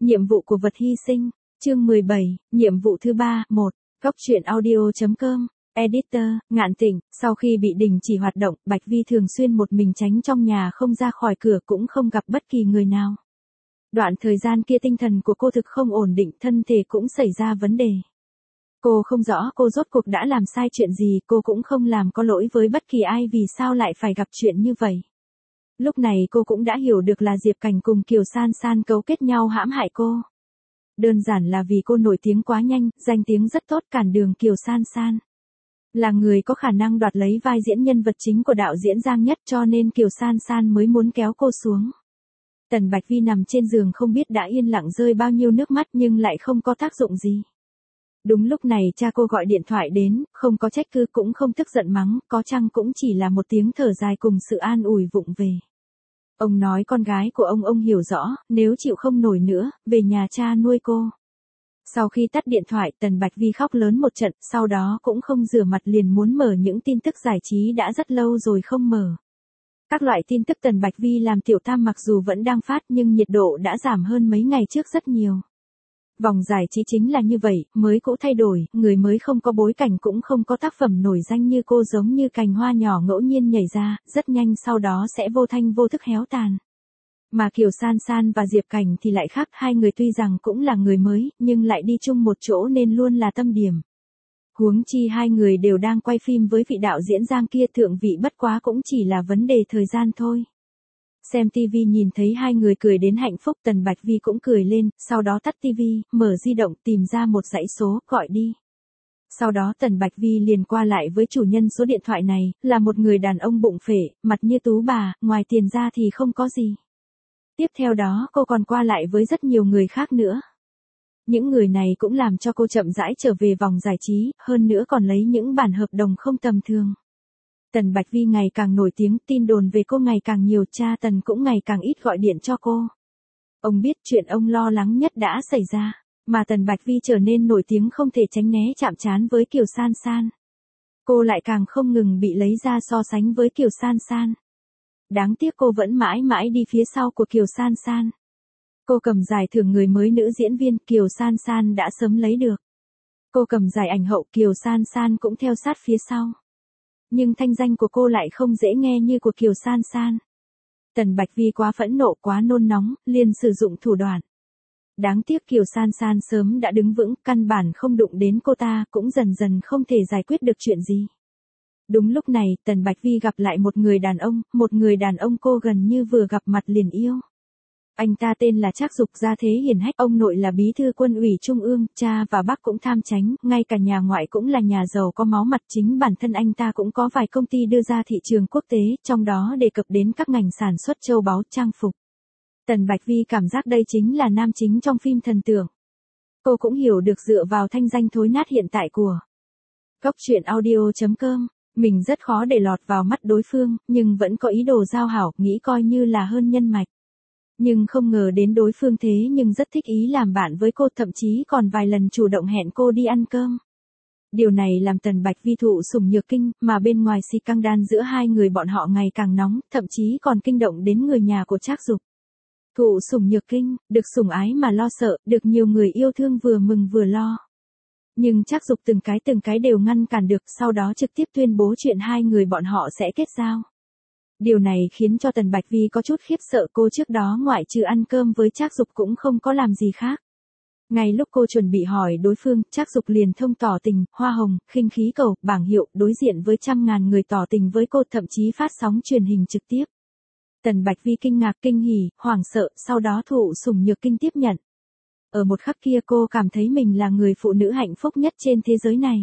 Nhiệm vụ của vật hy sinh, chương 17, nhiệm vụ thứ 3, 1, Góc truyện audio.com, Editor, Ngạn Tịnh, sau khi bị đình chỉ hoạt động, Bạch Vi thường xuyên một mình tránh trong nhà không ra khỏi cửa cũng không gặp bất kỳ người nào. Đoạn thời gian kia tinh thần của cô thực không ổn định, thân thể cũng xảy ra vấn đề. Cô không rõ cô rốt cuộc đã làm sai chuyện gì, cô cũng không làm có lỗi với bất kỳ ai vì sao lại phải gặp chuyện như vậy. Lúc này cô cũng đã hiểu được là Diệp Cảnh cùng Kiều San San cấu kết nhau hãm hại cô. Đơn giản là vì cô nổi tiếng quá nhanh, danh tiếng rất tốt, cản đường Kiều San San. Là người có khả năng đoạt lấy vai diễn nhân vật chính của đạo diễn Giang Nhất, cho nên Kiều San San mới muốn kéo cô xuống. Tần Bạch Vi nằm trên giường không biết đã yên lặng rơi bao nhiêu nước mắt nhưng lại không có tác dụng gì. Đúng lúc này cha cô gọi điện thoại đến, không có trách cứ cũng không tức giận mắng, có chăng cũng chỉ là một tiếng thở dài cùng sự an ủi vụng về. Ông nói con gái của ông hiểu rõ, nếu chịu không nổi nữa, về nhà cha nuôi cô. Sau khi tắt điện thoại, Tần Bạch Vi khóc lớn một trận, sau đó cũng không rửa mặt liền muốn mở những tin tức giải trí đã rất lâu rồi không mở. Các loại tin tức Tần Bạch Vi làm tiểu tam mặc dù vẫn đang phát nhưng nhiệt độ đã giảm hơn mấy ngày trước rất nhiều. Vòng giải trí chính là như vậy, mới cũ thay đổi, người mới không có bối cảnh cũng không có tác phẩm nổi danh như cô, giống như cành hoa nhỏ ngẫu nhiên nhảy ra, rất nhanh sau đó sẽ vô thanh vô thức héo tàn. Mà Kiều San San và Diệp Cảnh thì lại khác, hai người tuy rằng cũng là người mới, nhưng lại đi chung một chỗ nên luôn là tâm điểm. Huống chi hai người đều đang quay phim với vị đạo diễn Giang kia, thượng vị bất quá cũng chỉ là vấn đề thời gian thôi. Xem TV nhìn thấy hai người cười đến hạnh phúc, Tần Bạch Vi cũng cười lên, sau đó tắt TV, mở di động tìm ra một dãy số, gọi đi. Sau đó Tần Bạch Vi liền qua lại với chủ nhân số điện thoại này, là một người đàn ông bụng phệ, mặt như tú bà, ngoài tiền ra thì không có gì. Tiếp theo đó cô còn qua lại với rất nhiều người khác nữa. Những người này cũng làm cho cô chậm rãi trở về vòng giải trí, hơn nữa còn lấy những bản hợp đồng không tầm thường. Tần Bạch Vi ngày càng nổi tiếng, tin đồn về cô ngày càng nhiều, cha Tần cũng ngày càng ít gọi điện cho cô. Ông biết chuyện ông lo lắng nhất đã xảy ra, mà Tần Bạch Vi trở nên nổi tiếng không thể tránh né chạm trán với Kiều San San. Cô lại càng không ngừng bị lấy ra so sánh với Kiều San San. Đáng tiếc cô vẫn mãi mãi đi phía sau của Kiều San San. Cô cầm giải thưởng người mới nữ diễn viên, Kiều San San đã sớm lấy được. Cô cầm giải ảnh hậu, Kiều San San cũng theo sát phía sau. Nhưng thanh danh của cô lại không dễ nghe như của Kiều San San. Tần Bạch Vi quá phẫn nộ, quá nôn nóng, liền sử dụng thủ đoạn. Đáng tiếc Kiều San San sớm đã đứng vững, căn bản không đụng đến cô ta, cũng dần dần không thể giải quyết được chuyện gì. Đúng lúc này, Tần Bạch Vi gặp lại một người đàn ông cô gần như vừa gặp mặt liền yêu. Anh ta tên là Trác Dục, gia thế hiển hách, ông nội là bí thư Quân ủy Trung ương, cha và bác cũng tham chánh, ngay cả nhà ngoại cũng là nhà giàu có máu mặt, chính bản thân anh ta cũng có vài công ty đưa ra thị trường quốc tế, trong đó đề cập đến các ngành sản xuất châu báu, trang phục. Tần Bạch Vi cảm giác đây chính là nam chính trong phim thần tượng. Cô cũng hiểu được dựa vào thanh danh thối nát hiện tại của Góc truyện audio.com, mình rất khó để lọt vào mắt đối phương, nhưng vẫn có ý đồ giao hảo, nghĩ coi như là hơn nhân mạch. Nhưng không ngờ đến đối phương thế nhưng rất thích ý làm bạn với cô, thậm chí còn vài lần chủ động hẹn cô đi ăn cơm. Điều này làm Tần Bạch Vi thụ sủng nhược kinh, mà bên ngoài si căng đan giữa hai người bọn họ ngày càng nóng, thậm chí còn kinh động đến người nhà của Trác Dục. Thụ sủng nhược kinh, được sủng ái mà lo sợ, được nhiều người yêu thương vừa mừng vừa lo. Nhưng Trác Dục từng cái đều ngăn cản được, sau đó trực tiếp tuyên bố chuyện hai người bọn họ sẽ kết giao. Điều này khiến cho Tần Bạch Vi có chút khiếp sợ, cô trước đó ngoại trừ ăn cơm với Trác Dục cũng không có làm gì khác. Ngay lúc cô chuẩn bị hỏi đối phương, Trác Dục liền thông tỏ tình, hoa hồng, khinh khí cầu, bảng hiệu, đối diện với trăm ngàn người tỏ tình với cô, thậm chí phát sóng truyền hình trực tiếp. Tần Bạch Vi kinh ngạc, kinh hỉ, hoảng sợ, sau đó thụ sủng nhược kinh tiếp nhận. Ở một khắc kia cô cảm thấy mình là người phụ nữ hạnh phúc nhất trên thế giới này.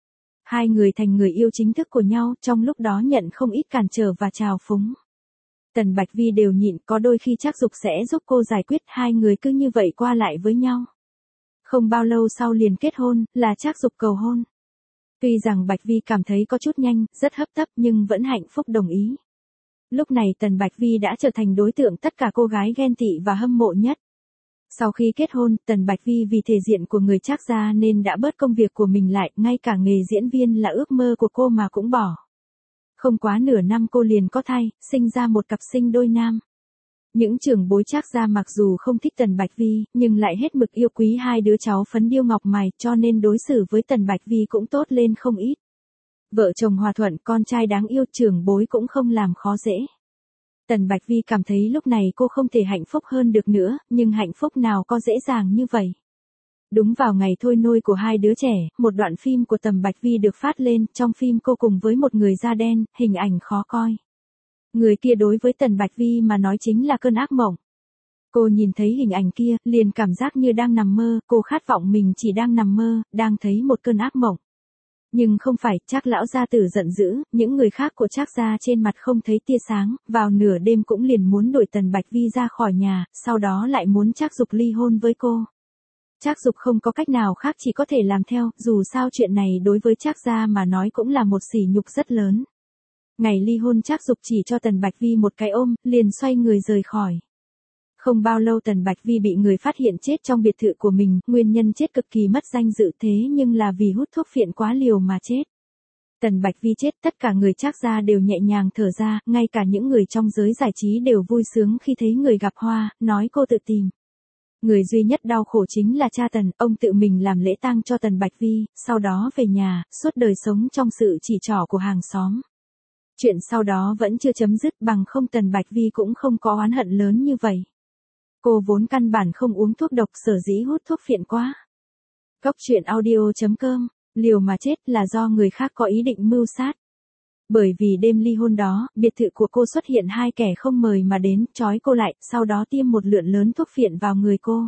Hai người thành người yêu chính thức của nhau, trong lúc đó nhận không ít cản trở và trào phúng. Tần Bạch Vi đều nhịn, có đôi khi Trác Dục sẽ giúp cô giải quyết, hai người cứ như vậy qua lại với nhau. Không bao lâu sau liền kết hôn, là Trác Dục cầu hôn. Tuy rằng Bạch Vi cảm thấy có chút nhanh, rất hấp tấp nhưng vẫn hạnh phúc đồng ý. Lúc này Tần Bạch Vi đã trở thành đối tượng tất cả cô gái ghen tị và hâm mộ nhất. Sau khi kết hôn, Tần Bạch Vi vì thể diện của người Trác gia nên đã bớt công việc của mình lại, ngay cả nghề diễn viên là ước mơ của cô mà cũng bỏ. Không quá nửa năm cô liền có thai, sinh ra một cặp sinh đôi nam. Những trưởng bối Trác gia mặc dù không thích Tần Bạch Vi, nhưng lại hết mực yêu quý hai đứa cháu phấn điêu ngọc mài, cho nên đối xử với Tần Bạch Vi cũng tốt lên không ít. Vợ chồng hòa thuận, con trai đáng yêu, trưởng bối cũng không làm khó dễ. Tần Bạch Vi cảm thấy lúc này cô không thể hạnh phúc hơn được nữa, nhưng hạnh phúc nào có dễ dàng như vậy. Đúng vào ngày thôi nôi của hai đứa trẻ, một đoạn phim của Tần Bạch Vi được phát lên, trong phim cô cùng với một người da đen, hình ảnh khó coi. Người kia đối với Tần Bạch Vi mà nói chính là cơn ác mộng. Cô nhìn thấy hình ảnh kia, liền cảm giác như đang nằm mơ, cô khát vọng mình chỉ đang nằm mơ, đang thấy một cơn ác mộng. Nhưng không phải, Trác lão gia tử giận dữ, những người khác của Trác gia trên mặt không thấy tia sáng, vào nửa đêm cũng liền muốn đuổi Tần Bạch Vi ra khỏi nhà, sau đó lại muốn Trác Dục ly hôn với cô. Trác Dục không có cách nào khác chỉ có thể làm theo, dù sao chuyện này đối với Trác gia mà nói cũng là một sỉ nhục rất lớn. Ngày ly hôn Trác Dục chỉ cho Tần Bạch Vi một cái ôm, liền xoay người rời khỏi. Không bao lâu Tần Bạch Vi bị người phát hiện chết trong biệt thự của mình, nguyên nhân chết cực kỳ mất danh dự thế nhưng là vì hút thuốc phiện quá liều mà chết. Tần Bạch Vi chết, tất cả người Trác gia đều nhẹ nhàng thở ra, ngay cả những người trong giới giải trí đều vui sướng khi thấy người gặp hoa, nói cô tự tìm. Người duy nhất đau khổ chính là cha Tần, ông tự mình làm lễ tang cho Tần Bạch Vi, sau đó về nhà, suốt đời sống trong sự chỉ trỏ của hàng xóm. Chuyện sau đó vẫn chưa chấm dứt, bằng không Tần Bạch Vi cũng không có oán hận lớn như vậy. Cô vốn căn bản không uống thuốc độc, sở dĩ hút thuốc phiện quá. Cốc truyện audio.com, liều mà chết là do người khác có ý định mưu sát. Bởi vì đêm ly hôn đó, biệt thự của cô xuất hiện hai kẻ không mời mà đến, trói cô lại, sau đó tiêm một lượng lớn thuốc phiện vào người cô.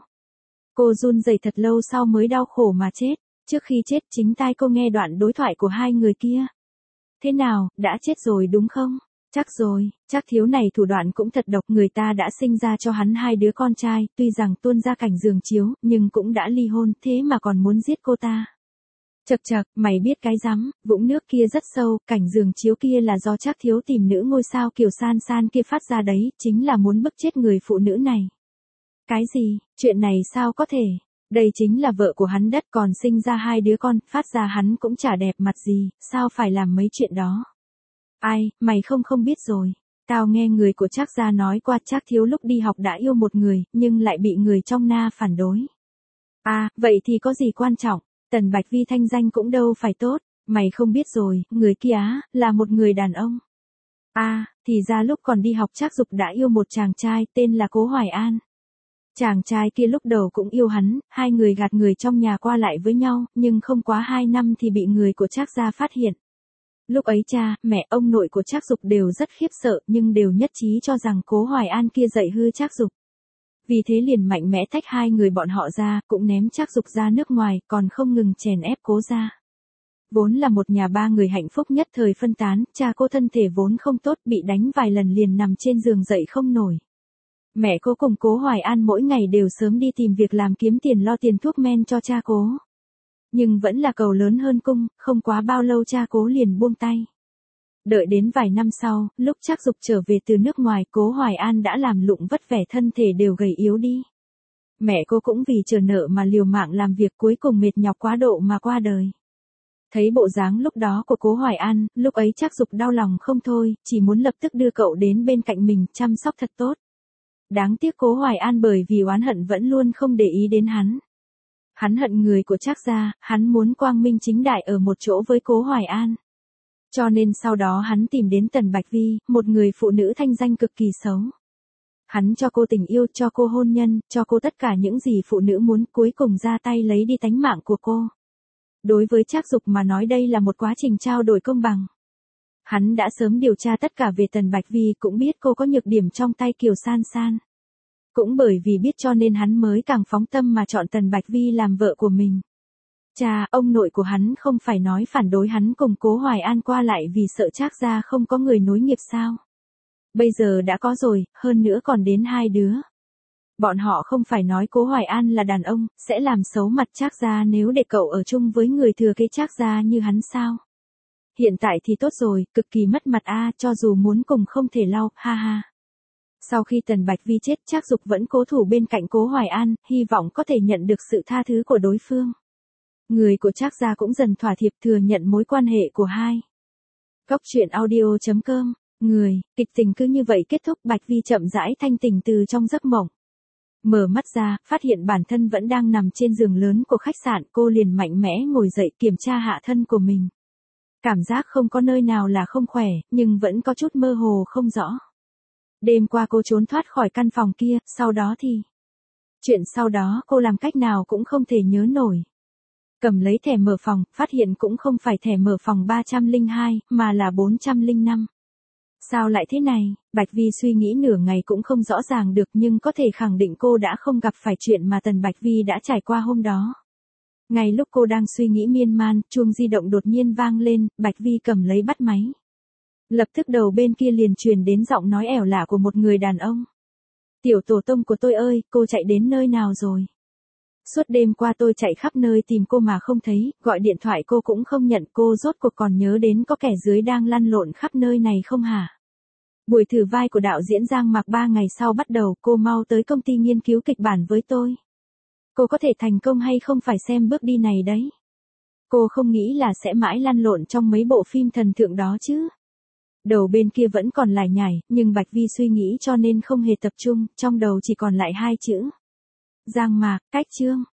Cô run rẩy thật lâu sau mới đau khổ mà chết. Trước khi chết chính tai cô nghe đoạn đối thoại của hai người kia. Thế nào, đã chết rồi đúng không? Chắc rồi, Trác thiếu này thủ đoạn cũng thật độc, người ta đã sinh ra cho hắn hai đứa con trai, tuy rằng tuôn ra cảnh giường chiếu, nhưng cũng đã ly hôn, thế mà còn muốn giết cô ta. Chậc chậc, mày biết cái rắm, vũng nước kia rất sâu, cảnh giường chiếu kia là do Trác thiếu tìm nữ ngôi sao Kiều San San kia phát ra đấy, chính là muốn bức chết người phụ nữ này. Cái gì, chuyện này sao có thể? Đây chính là vợ của hắn đất, còn sinh ra hai đứa con, phát ra hắn cũng chả đẹp mặt gì, sao phải làm mấy chuyện đó? Ai, mày không biết rồi. Tao nghe người của Trác gia nói qua, Trác thiếu lúc đi học đã yêu một người, nhưng lại bị người trong Na phản đối. À, vậy thì có gì quan trọng, Tần Bạch Vi thanh danh cũng đâu phải tốt, mày không biết rồi, người kia là một người đàn ông. À, thì ra lúc còn đi học Trác Dục đã yêu một chàng trai tên là Cố Hoài An. Chàng trai kia lúc đầu cũng yêu hắn, hai người gạt người trong nhà qua lại với nhau, nhưng không quá 2 năm thì bị người của Trác gia phát hiện. Lúc ấy cha, mẹ, ông nội của Trác Dục đều rất khiếp sợ, nhưng đều nhất trí cho rằng Cố Hoài An kia dạy hư Trác Dục. Vì thế liền mạnh mẽ tách hai người bọn họ ra, cũng ném Trác Dục ra nước ngoài, còn không ngừng chèn ép Cố gia. Vốn là một nhà ba người hạnh phúc nhất thời phân tán, cha cô thân thể vốn không tốt, bị đánh vài lần liền nằm trên giường dậy không nổi. Mẹ cô cùng Cố Hoài An mỗi ngày đều sớm đi tìm việc làm kiếm tiền lo tiền thuốc men cho cha cố. Nhưng vẫn là cầu lớn hơn cung, không quá bao lâu cha cố liền buông tay. Đợi đến vài năm sau, lúc Trác Dục trở về từ nước ngoài, Cố Hoài An đã làm lụng vất vẻ, thân thể đều gầy yếu đi. Mẹ cô cũng vì chờ nợ mà liều mạng làm việc, cuối cùng mệt nhọc quá độ mà qua đời. Thấy bộ dáng lúc đó của Cố Hoài An, lúc ấy Trác Dục đau lòng không thôi, chỉ muốn lập tức đưa cậu đến bên cạnh mình, chăm sóc thật tốt. Đáng tiếc Cố Hoài An bởi vì oán hận vẫn luôn không để ý đến hắn. Hắn hận người của Trác gia, hắn muốn quang minh chính đại ở một chỗ với Cố Hoài An. Cho nên sau đó hắn tìm đến Tần Bạch Vi, một người phụ nữ thanh danh cực kỳ xấu. Hắn cho cô tình yêu, cho cô hôn nhân, cho cô tất cả những gì phụ nữ muốn, cuối cùng ra tay lấy đi tánh mạng của cô. Đối với Trác Dục mà nói đây là một quá trình trao đổi công bằng. Hắn đã sớm điều tra tất cả về Tần Bạch Vi, cũng biết cô có nhược điểm trong tay Kiều San San. Cũng bởi vì biết cho nên hắn mới càng phóng tâm mà chọn Tần Bạch Vi làm vợ của mình. Cha, ông nội của hắn không phải nói phản đối hắn cùng Cố Hoài An qua lại vì sợ Trác gia không có người nối nghiệp sao? Bây giờ đã có rồi, hơn nữa còn đến 2 đứa. Bọn họ không phải nói Cố Hoài An là đàn ông, sẽ làm xấu mặt Trác gia nếu để cậu ở chung với người thừa kế Trác gia như hắn sao? Hiện tại thì tốt rồi, cực kỳ mất mặt cho dù muốn cùng không thể lau, ha ha. Sau khi Tần Bạch Vi chết, Trác Dục vẫn cố thủ bên cạnh Cố Hoài An, hy vọng có thể nhận được sự tha thứ của đối phương. Người của Trác gia cũng dần thỏa hiệp thừa nhận mối quan hệ của hai. Cốc truyện audio.com người, kịch tình cứ như vậy kết thúc. Bạch Vi chậm rãi thanh tỉnh từ trong giấc mộng. Mở mắt ra, phát hiện bản thân vẫn đang nằm trên giường lớn của khách sạn, cô liền mạnh mẽ ngồi dậy kiểm tra hạ thân của mình. Cảm giác không có nơi nào là không khỏe, nhưng vẫn có chút mơ hồ không rõ. Đêm qua cô trốn thoát khỏi căn phòng kia, sau đó thì... Chuyện sau đó cô làm cách nào cũng không thể nhớ nổi. Cầm lấy thẻ mở phòng, phát hiện cũng không phải thẻ mở phòng 302, mà là 405. Sao lại thế này? Bạch Vi suy nghĩ nửa ngày cũng không rõ ràng được, nhưng có thể khẳng định cô đã không gặp phải chuyện mà Tần Bạch Vi đã trải qua hôm đó. Ngay lúc cô đang suy nghĩ miên man, chuông di động đột nhiên vang lên, Bạch Vi cầm lấy bắt máy. Lập tức đầu bên kia liền truyền đến giọng nói ẻo lả của một người đàn ông. Tiểu tổ tông của tôi ơi, cô chạy đến nơi nào rồi? Suốt đêm qua tôi chạy khắp nơi tìm cô mà không thấy, gọi điện thoại cô cũng không nhận, cô rốt cuộc còn nhớ đến có kẻ dưới đang lăn lộn khắp nơi này không hả? Buổi thử vai của đạo diễn Giang Mạc 3 ngày sau bắt đầu, cô mau tới công ty nghiên cứu kịch bản với tôi. Cô có thể thành công hay không phải xem bước đi này đấy. Cô không nghĩ là sẽ mãi lăn lộn trong mấy bộ phim thần tượng đó chứ. Đầu bên kia vẫn còn lải nhải, nhưng Bạch Vi suy nghĩ cho nên không hề tập trung, trong đầu chỉ còn lại hai chữ. Giang Mạc, cách chương.